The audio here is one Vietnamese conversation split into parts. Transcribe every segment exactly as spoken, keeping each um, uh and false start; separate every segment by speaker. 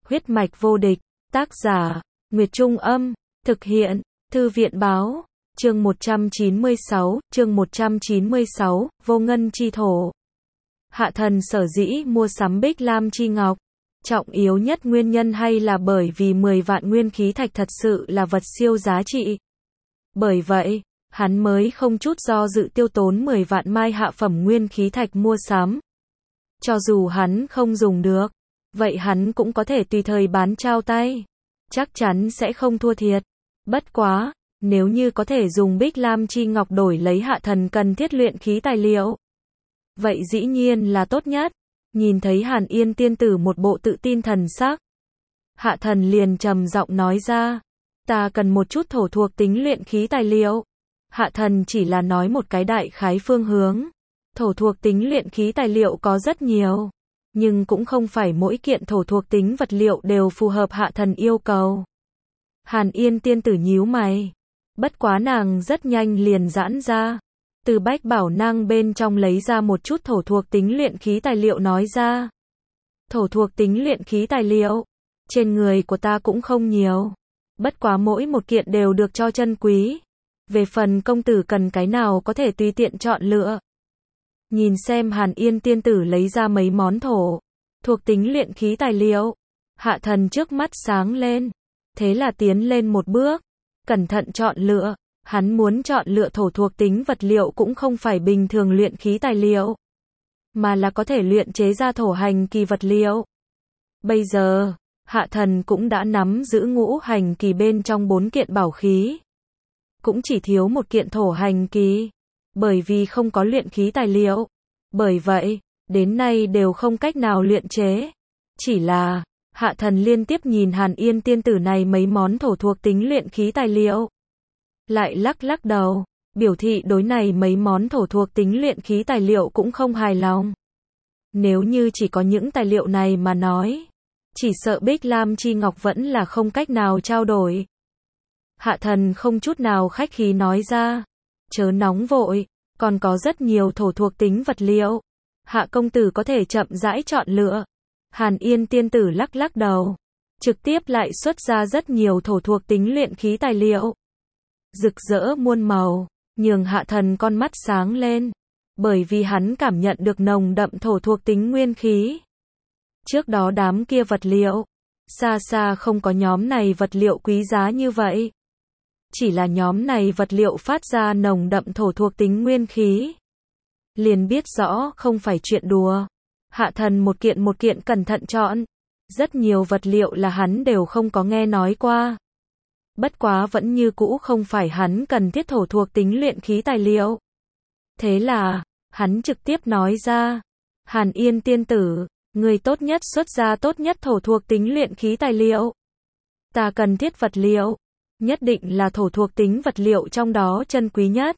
Speaker 1: Huyết mạch vô địch, tác giả, Nguyệt Trung Âm, thực hiện, Thư viện Báo, chương một trăm chín mươi sáu, chương một trăm chín mươi sáu, vô ngân chi thổ. Hạ thần sở dĩ mua sắm Bích Lam chi ngọc, trọng yếu nhất nguyên nhân hay là bởi vì mười vạn nguyên khí thạch thật sự là vật siêu giá trị. Bởi vậy, hắn mới không chút do dự tiêu tốn mười vạn mai hạ phẩm nguyên khí thạch mua sắm. Cho dù hắn không dùng được, vậy hắn cũng có thể tùy thời bán trao tay. Chắc chắn sẽ không thua thiệt. Bất quá, nếu như có thể dùng Bích Lam chi ngọc đổi lấy hạ thần cần thiết luyện khí tài liệu, vậy dĩ nhiên là tốt nhất. Nhìn thấy Hàn Yên tiên tử một bộ tự tin thần sắc, hạ thần liền trầm giọng nói ra, ta cần một chút thổ thuộc tính luyện khí tài liệu. Hạ thần chỉ là nói một cái đại khái phương hướng. Thổ thuộc tính luyện khí tài liệu có rất nhiều, nhưng cũng không phải mỗi kiện thổ thuộc tính vật liệu đều phù hợp hạ thần yêu cầu. Hàn Yên tiên tử nhíu mày. Bất quá nàng rất nhanh liền giãn ra. Từ bách bảo nang bên trong lấy ra một chút thổ thuộc tính luyện khí tài liệu nói ra. Thổ thuộc tính luyện khí tài liệu, trên người của ta cũng không nhiều. Bất quá mỗi một kiện đều được cho chân quý. Về phần công tử cần cái nào có thể tùy tiện chọn lựa. Nhìn xem Hàn Yên tiên tử lấy ra mấy món thổ thuộc tính luyện khí tài liệu, hạ thần trước mắt sáng lên. Thế là tiến lên một bước, cẩn thận chọn lựa. Hắn muốn chọn lựa thổ thuộc tính vật liệu cũng không phải bình thường luyện khí tài liệu, mà là có thể luyện chế ra thổ hành kỳ vật liệu. Bây giờ, hạ thần cũng đã nắm giữ ngũ hành kỳ bên trong bốn kiện bảo khí. Cũng chỉ thiếu một kiện thổ hành kỳ, bởi vì không có luyện khí tài liệu. Bởi vậy, đến nay đều không cách nào luyện chế. Chỉ là, hạ thần liên tiếp nhìn Hàn Yên tiên tử này mấy món thổ thuộc tính luyện khí tài liệu. Lại lắc lắc đầu, biểu thị đối này mấy món thổ thuộc tính luyện khí tài liệu cũng không hài lòng. Nếu như chỉ có những tài liệu này mà nói, chỉ sợ Bích Lam chi ngọc vẫn là không cách nào trao đổi. Hạ thần không chút nào khách khí nói ra, chớ nóng vội, còn có rất nhiều thổ thuộc tính vật liệu. Hạ công tử có thể chậm rãi chọn lựa. Hàn Yên tiên tử lắc lắc đầu, trực tiếp lại xuất ra rất nhiều thổ thuộc tính luyện khí tài liệu. Rực rỡ muôn màu, nhường hạ thần con mắt sáng lên, bởi vì hắn cảm nhận được nồng đậm thổ thuộc tính nguyên khí. Trước đó đám kia vật liệu, xa xa không có nhóm này vật liệu quý giá như vậy. Chỉ là nhóm này vật liệu phát ra nồng đậm thổ thuộc tính nguyên khí, liền biết rõ không phải chuyện đùa. Hạ thần một kiện một kiện cẩn thận chọn, rất nhiều vật liệu là hắn đều không có nghe nói qua. Bất quá vẫn như cũ không phải hắn cần thiết thổ thuộc tính luyện khí tài liệu. Thế là, hắn trực tiếp nói ra, Hàn Yên tiên tử, người tốt nhất xuất ra tốt nhất thổ thuộc tính luyện khí tài liệu. Ta cần thiết vật liệu, nhất định là thổ thuộc tính vật liệu trong đó chân quý nhất.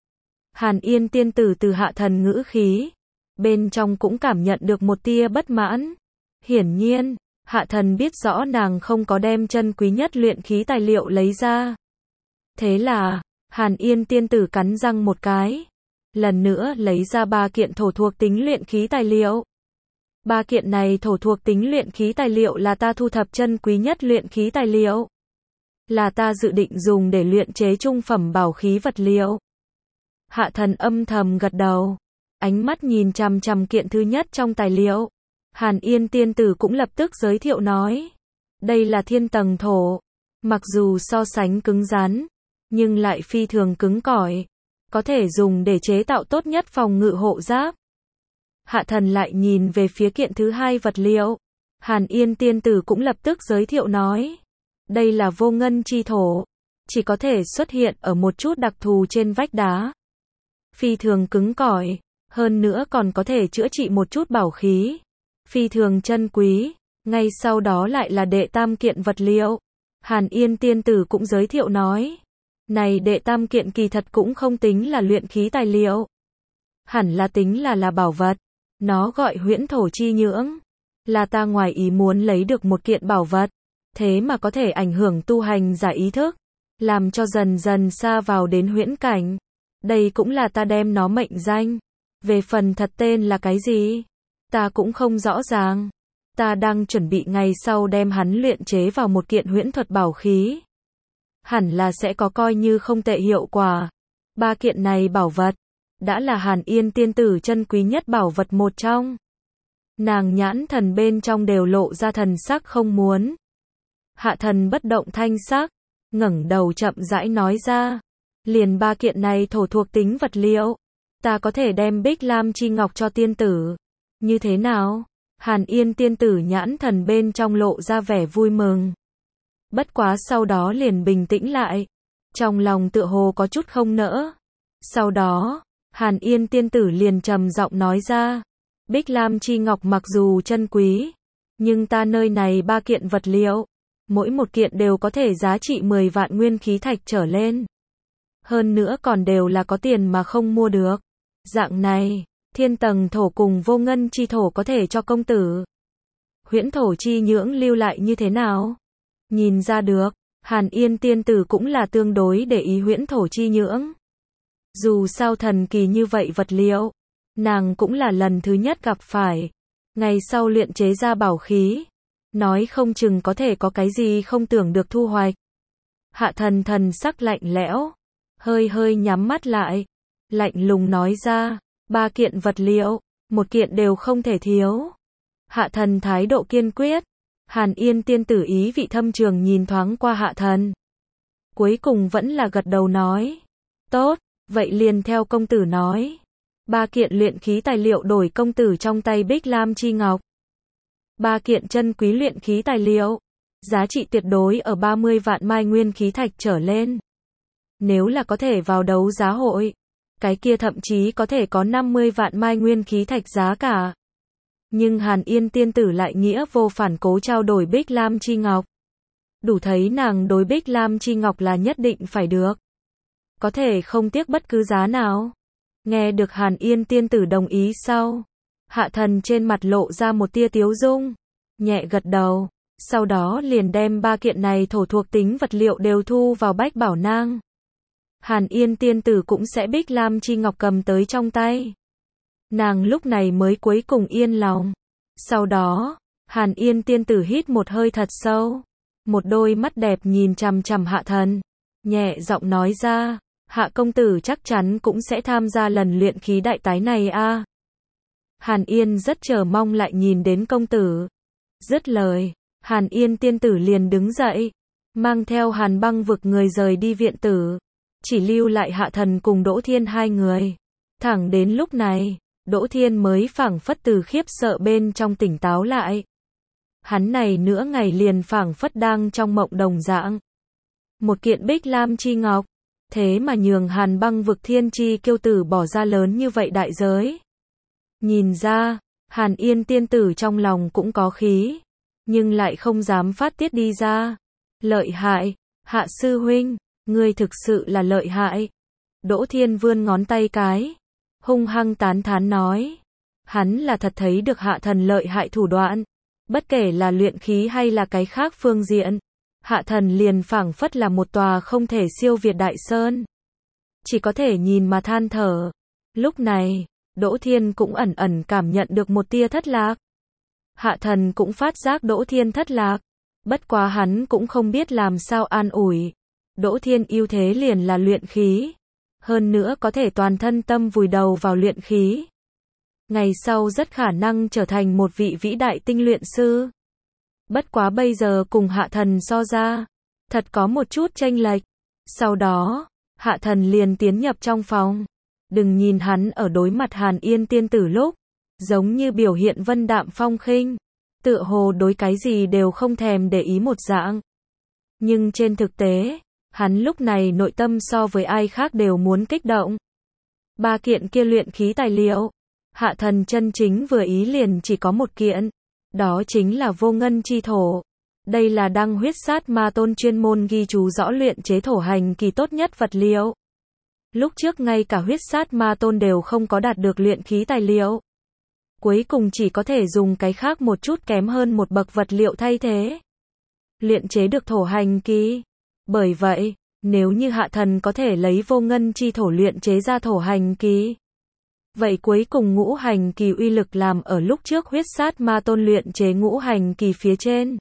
Speaker 1: Hàn Yên tiên tử từ hạ thần ngữ khí, bên trong cũng cảm nhận được một tia bất mãn. Hiển nhiên, hạ thần biết rõ nàng không có đem chân quý nhất luyện khí tài liệu lấy ra. Thế là, Hàn Yên tiên tử cắn răng một cái, lần nữa lấy ra ba kiện thổ thuộc tính luyện khí tài liệu. Ba kiện này thổ thuộc tính luyện khí tài liệu là ta thu thập chân quý nhất luyện khí tài liệu. Là ta dự định dùng để luyện chế trung phẩm bảo khí vật liệu. Hạ thần âm thầm gật đầu, ánh mắt nhìn chằm chằm kiện thứ nhất trong tài liệu. Hàn Yên tiên tử cũng lập tức giới thiệu nói, đây là thiên tầng thổ, mặc dù so sánh cứng rắn, nhưng lại phi thường cứng cỏi, có thể dùng để chế tạo tốt nhất phòng ngự hộ giáp. Hạ thần lại nhìn về phía kiện thứ hai vật liệu. Hàn Yên tiên tử cũng lập tức giới thiệu nói, đây là vô ngân chi thổ, chỉ có thể xuất hiện ở một chút đặc thù trên vách đá. Phi thường cứng cỏi, hơn nữa còn có thể chữa trị một chút bảo khí. Phi thường chân quý. Ngay sau đó lại là đệ tam kiện vật liệu. Hàn Yên tiên tử cũng giới thiệu nói, này đệ tam kiện kỳ thật cũng không tính là luyện khí tài liệu, hẳn là tính là là bảo vật. Nó gọi huyễn thổ chi nhưỡng, là ta ngoài ý muốn lấy được một kiện bảo vật, thế mà có thể ảnh hưởng tu hành giả ý thức, làm cho dần dần xa vào đến huyễn cảnh. Đây cũng là ta đem nó mệnh danh. Về phần thật tên là cái gì, ta cũng không rõ ràng. Ta đang chuẩn bị ngày sau đem hắn luyện chế vào một kiện huyễn thuật bảo khí. Hẳn là sẽ có coi như không tệ hiệu quả. Ba kiện này bảo vật, đã là Hàn Yên tiên tử chân quý nhất bảo vật một trong. Nàng nhãn thần bên trong đều lộ ra thần sắc không muốn. Hạ thần bất động thanh sắc, ngẩng đầu chậm rãi nói ra. Liền ba kiện này thổ thuộc tính vật liệu, ta có thể đem Bích Lam chi ngọc cho tiên tử. Như thế nào? Hàn Yên tiên tử nhãn thần bên trong lộ ra vẻ vui mừng. Bất quá sau đó liền bình tĩnh lại. Trong lòng tựa hồ có chút không nỡ. Sau đó, Hàn Yên tiên tử liền trầm giọng nói ra. Bích Lam chi ngọc mặc dù chân quý, nhưng ta nơi này ba kiện vật liệu, mỗi một kiện đều có thể giá trị mười vạn nguyên khí thạch trở lên. Hơn nữa còn đều là có tiền mà không mua được. Dạng này, thiên tầng thổ cùng vô ngân chi thổ có thể cho công tử. Huyễn thổ chi nhưỡng lưu lại như thế nào? Nhìn ra được, Hàn Yên tiên tử cũng là tương đối để ý huyễn thổ chi nhưỡng. Dù sao thần kỳ như vậy vật liệu, nàng cũng là lần thứ nhất gặp phải. Ngày sau luyện chế ra bảo khí, nói không chừng có thể có cái gì không tưởng được thu hoạch. Hạ thần thần sắc lạnh lẽo, hơi hơi nhắm mắt lại, lạnh lùng nói ra, ba kiện vật liệu, một kiện đều không thể thiếu. Hạ thần thái độ kiên quyết. Hàn Yên tiên tử ý vị thâm trường nhìn thoáng qua hạ thần. Cuối cùng vẫn là gật đầu nói. Tốt, vậy liền theo công tử nói. Ba kiện luyện khí tài liệu đổi công tử trong tay Bích Lam chi ngọc. Ba kiện chân quý luyện khí tài liệu, giá trị tuyệt đối ở ba mươi vạn mai nguyên khí thạch trở lên. Nếu là có thể vào đấu giá hội, cái kia thậm chí có thể có năm mươi vạn mai nguyên khí thạch giá cả. Nhưng Hàn Yên tiên tử lại nghĩa vô phản cố trao đổi Bích Lam chi ngọc. Đủ thấy nàng đối Bích Lam chi ngọc là nhất định phải được. Có thể không tiếc bất cứ giá nào. Nghe được Hàn Yên tiên tử đồng ý sau, hạ thần trên mặt lộ ra một tia tiếu dung, nhẹ gật đầu, sau đó liền đem ba kiện này thổ thuộc tính vật liệu đều thu vào bách bảo nang. Hàn Yên tiên tử cũng sẽ Bích Lam chi ngọc cầm tới trong tay. Nàng lúc này mới cuối cùng yên lòng. Sau đó, Hàn Yên tiên tử hít một hơi thật sâu, một đôi mắt đẹp nhìn chằm chằm hạ thần, nhẹ giọng nói ra, hạ công tử chắc chắn cũng sẽ tham gia lần luyện khí đại tái này a. À. Hàn Yên rất chờ mong lại nhìn đến công tử. Dứt lời, Hàn Yên tiên tử liền đứng dậy, mang theo Hàn Băng vực người rời đi viện tử, chỉ lưu lại hạ thần cùng Đỗ Thiên hai người. Thẳng đến lúc này, Đỗ Thiên mới phảng phất từ khiếp sợ bên trong tỉnh táo lại. Hắn này nửa ngày liền phảng phất đang trong mộng đồng dạng. Một kiện Bích Lam chi ngọc, thế mà nhường Hàn Băng vực thiên chi kiêu tử bỏ ra lớn như vậy đại giới. Nhìn ra, Hàn Yên tiên tử trong lòng cũng có khí, nhưng lại không dám phát tiết đi ra. Lợi hại, hạ sư huynh, ngươi thực sự là lợi hại. Đỗ Thiên vươn ngón tay cái, hung hăng tán thán nói. Hắn là thật thấy được hạ thần lợi hại thủ đoạn. Bất kể là luyện khí hay là cái khác phương diện, hạ thần liền phảng phất là một tòa không thể siêu việt đại sơn. Chỉ có thể nhìn mà than thở. Lúc này, Đỗ Thiên cũng ẩn ẩn cảm nhận được một tia thất lạc. Hạ thần cũng phát giác Đỗ Thiên thất lạc. Bất quá hắn cũng không biết làm sao an ủi. Đỗ Thiên ưu thế liền là luyện khí. Hơn nữa có thể toàn thân tâm vùi đầu vào luyện khí. Ngày sau rất khả năng trở thành một vị vĩ đại tinh luyện sư. Bất quá bây giờ cùng hạ thần so ra, thật có một chút chênh lệch. Sau đó, hạ thần liền tiến nhập trong phòng. Đừng nhìn hắn ở đối mặt Hàn Yên tiên tử lúc, giống như biểu hiện vân đạm phong khinh, tựa hồ đối cái gì đều không thèm để ý một dạng. Nhưng trên thực tế, hắn lúc này nội tâm so với ai khác đều muốn kích động. Ba kiện kia luyện khí tài liệu, hạ thần chân chính vừa ý liền chỉ có một kiện, đó chính là vô ngân chi thổ. Đây là đăng huyết sát ma tôn chuyên môn ghi chú rõ luyện chế thổ hành kỳ tốt nhất vật liệu. Lúc trước ngay cả huyết sát ma tôn đều không có đạt được luyện khí tài liệu. Cuối cùng chỉ có thể dùng cái khác một chút kém hơn một bậc vật liệu thay thế. Luyện chế được thổ hành kỳ. Bởi vậy, nếu như hạ thần có thể lấy vô ngân chi thổ luyện chế ra thổ hành kỳ, Vậy cuối cùng ngũ hành kỳ uy lực làm ở lúc trước huyết sát ma tôn luyện chế ngũ hành kỳ phía trên.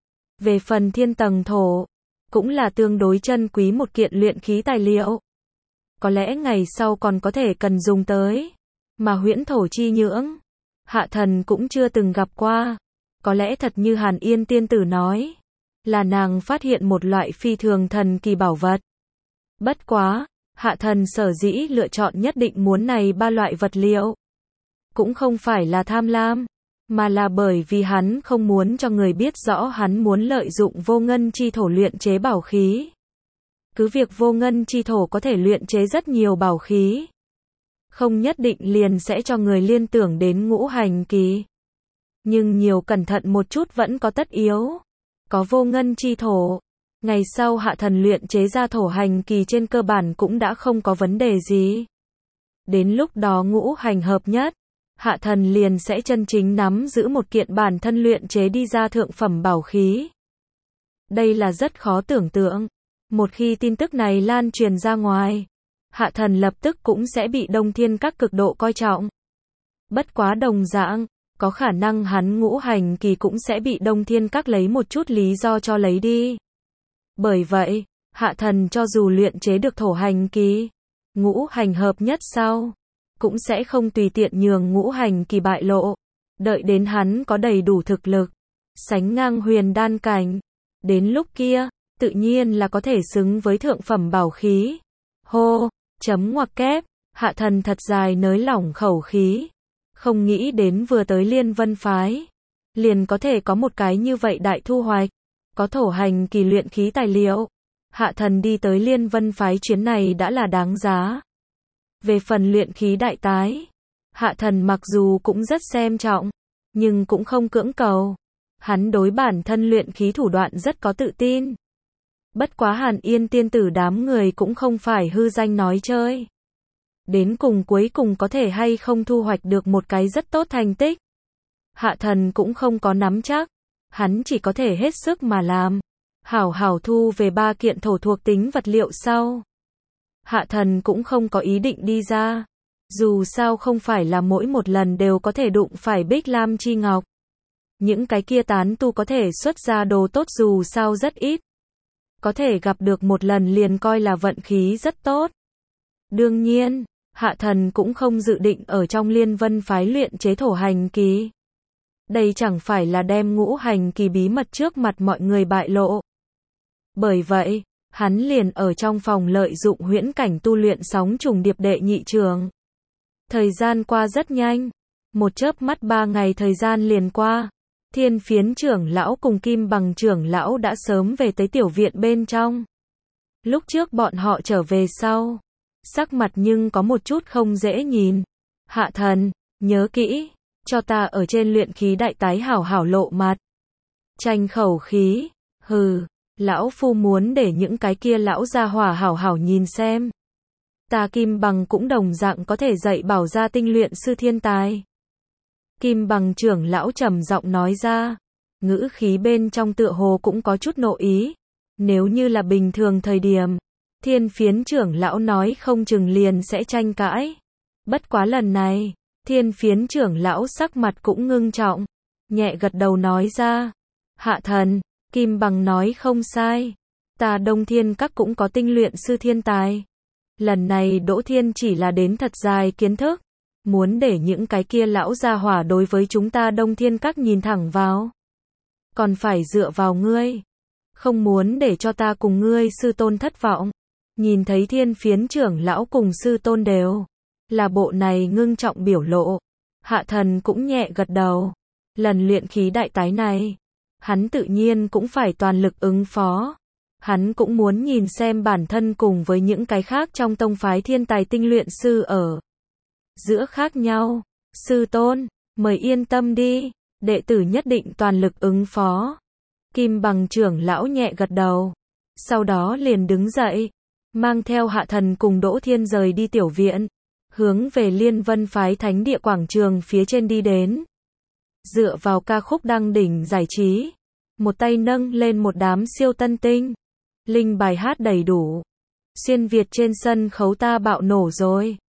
Speaker 1: Về phần thiên tầng thổ, cũng là tương đối chân quý một kiện luyện khí tài liệu. Có lẽ ngày sau còn có thể cần dùng tới. Mà huyễn thổ chi nhưỡng, Hạ Thần cũng chưa từng gặp qua. Có lẽ thật như Hàn Yên tiên tử nói, là nàng phát hiện một loại phi thường thần kỳ bảo vật. Bất quá, Hạ Thần sở dĩ lựa chọn nhất định muốn này ba loại vật liệu. Cũng không phải là tham lam, mà là bởi vì hắn không muốn cho người biết rõ hắn muốn lợi dụng vô ngân chi thổ luyện chế bảo khí. Cứ việc vô ngân chi thổ có thể luyện chế rất nhiều bảo khí, không nhất định liền sẽ cho người liên tưởng đến ngũ hành kỳ. Nhưng nhiều cẩn thận một chút vẫn có tất yếu. Có vô ngân chi thổ, ngày sau Hạ Thần luyện chế ra thổ hành kỳ trên cơ bản cũng đã không có vấn đề gì. Đến lúc đó ngũ hành hợp nhất, Hạ Thần liền sẽ chân chính nắm giữ một kiện bản thân luyện chế đi ra thượng phẩm bảo khí. Đây là rất khó tưởng tượng. Một khi tin tức này lan truyền ra ngoài, Hạ Thần lập tức cũng sẽ bị Đông Thiên Các cực độ coi trọng. Bất quá đồng dạng, có khả năng hắn ngũ hành kỳ cũng sẽ bị Đông Thiên Các lấy một chút lý do cho lấy đi. Bởi vậy, Hạ Thần cho dù luyện chế được thổ hành kỳ, ngũ hành hợp nhất sau, cũng sẽ không tùy tiện nhường ngũ hành kỳ bại lộ. Đợi đến hắn có đầy đủ thực lực, sánh ngang huyền đan cảnh. Đến lúc kia, tự nhiên là có thể xứng với thượng phẩm bảo khí. Hô, chấm ngoặc kép, Hạ Thần thật dài nới lỏng khẩu khí. Không nghĩ đến vừa tới Liên Vân Phái, liền có thể có một cái như vậy đại thu hoạch. Có thổ hành kỳ luyện khí tài liệu, Hạ Thần đi tới Liên Vân Phái chuyến này đã là đáng giá. Về phần luyện khí đại tái, Hạ Thần mặc dù cũng rất xem trọng, nhưng cũng không cưỡng cầu. Hắn đối bản thân luyện khí thủ đoạn rất có tự tin. Bất quá Hàn Yên tiên tử đám người cũng không phải hư danh nói chơi. Đến cùng cuối cùng có thể hay không thu hoạch được một cái rất tốt thành tích. Hạ Thần cũng không có nắm chắc. Hắn chỉ có thể hết sức mà làm. Hảo hảo thu về ba kiện thổ thuộc tính vật liệu sau. Hạ Thần cũng không có ý định đi ra. Dù sao không phải là mỗi một lần đều có thể đụng phải Bích Lam Chi Ngọc. Những cái kia tán tu có thể xuất ra đồ tốt dù sao rất ít. Có thể gặp được một lần liền coi là vận khí rất tốt. Đương nhiên, Hạ Thần cũng không dự định ở trong Liên Vân Phái luyện chế thổ hành kỳ. Đây chẳng phải là đem ngũ hành kỳ bí mật trước mặt mọi người bại lộ. Bởi vậy, hắn liền ở trong phòng lợi dụng huyễn cảnh tu luyện sóng trùng điệp đệ nhị trường. Thời gian qua rất nhanh. Một chớp mắt ba ngày thời gian liền qua. Thiên Phiến trưởng lão cùng Kim Bằng trưởng lão đã sớm về tới tiểu viện bên trong. Lúc trước bọn họ trở về sau, sắc mặt nhưng có một chút không dễ nhìn. Hạ Thần, nhớ kỹ, cho ta ở trên luyện khí đại tái hảo hảo lộ mặt. Tranh khẩu khí, hừ, lão phu muốn để những cái kia lão gia hỏa hảo hảo nhìn xem. Ta Kim Bằng cũng đồng dạng có thể dạy bảo ra tinh luyện sư thiên tài. Kim Bằng trưởng lão trầm giọng nói ra, ngữ khí bên trong tựa hồ cũng có chút nộ ý. Nếu như là bình thường thời điểm, Thiên Phiến trưởng lão nói không chừng liền sẽ tranh cãi. Bất quá lần này, Thiên Phiến trưởng lão sắc mặt cũng ngưng trọng, nhẹ gật đầu nói ra, Hạ Thần, Kim Bằng nói không sai, ta Đông Thiên Các cũng có tinh luyện sư thiên tài. Lần này Đỗ Thiên chỉ là đến thật dài kiến thức, muốn để những cái kia lão gia hỏa đối với chúng ta Đông Thiên Các nhìn thẳng vào. Còn phải dựa vào ngươi, không muốn để cho ta cùng ngươi sư tôn thất vọng. Nhìn thấy Thiên Phiến trưởng lão cùng sư tôn đều là bộ này ngưng trọng biểu lộ, Hạ Thần cũng nhẹ gật đầu. Lần luyện khí đại tái này, hắn tự nhiên cũng phải toàn lực ứng phó. Hắn cũng muốn nhìn xem bản thân cùng với những cái khác trong tông phái thiên tài tinh luyện sư ở giữa khác nhau. Sư tôn, mời yên tâm đi, đệ tử nhất định toàn lực ứng phó. Kim Bằng trưởng lão nhẹ gật đầu, sau đó liền đứng dậy, mang theo Hạ Thần cùng Đỗ Thiên rời đi tiểu viện, hướng về Liên Vân Phái thánh địa quảng trường phía trên đi đến. Dựa vào ca khúc đăng đỉnh giải trí, một tay nâng lên một đám siêu tân tinh, linh bài hát đầy đủ. Xuyên Việt trên sân khấu ta bạo nổ rồi.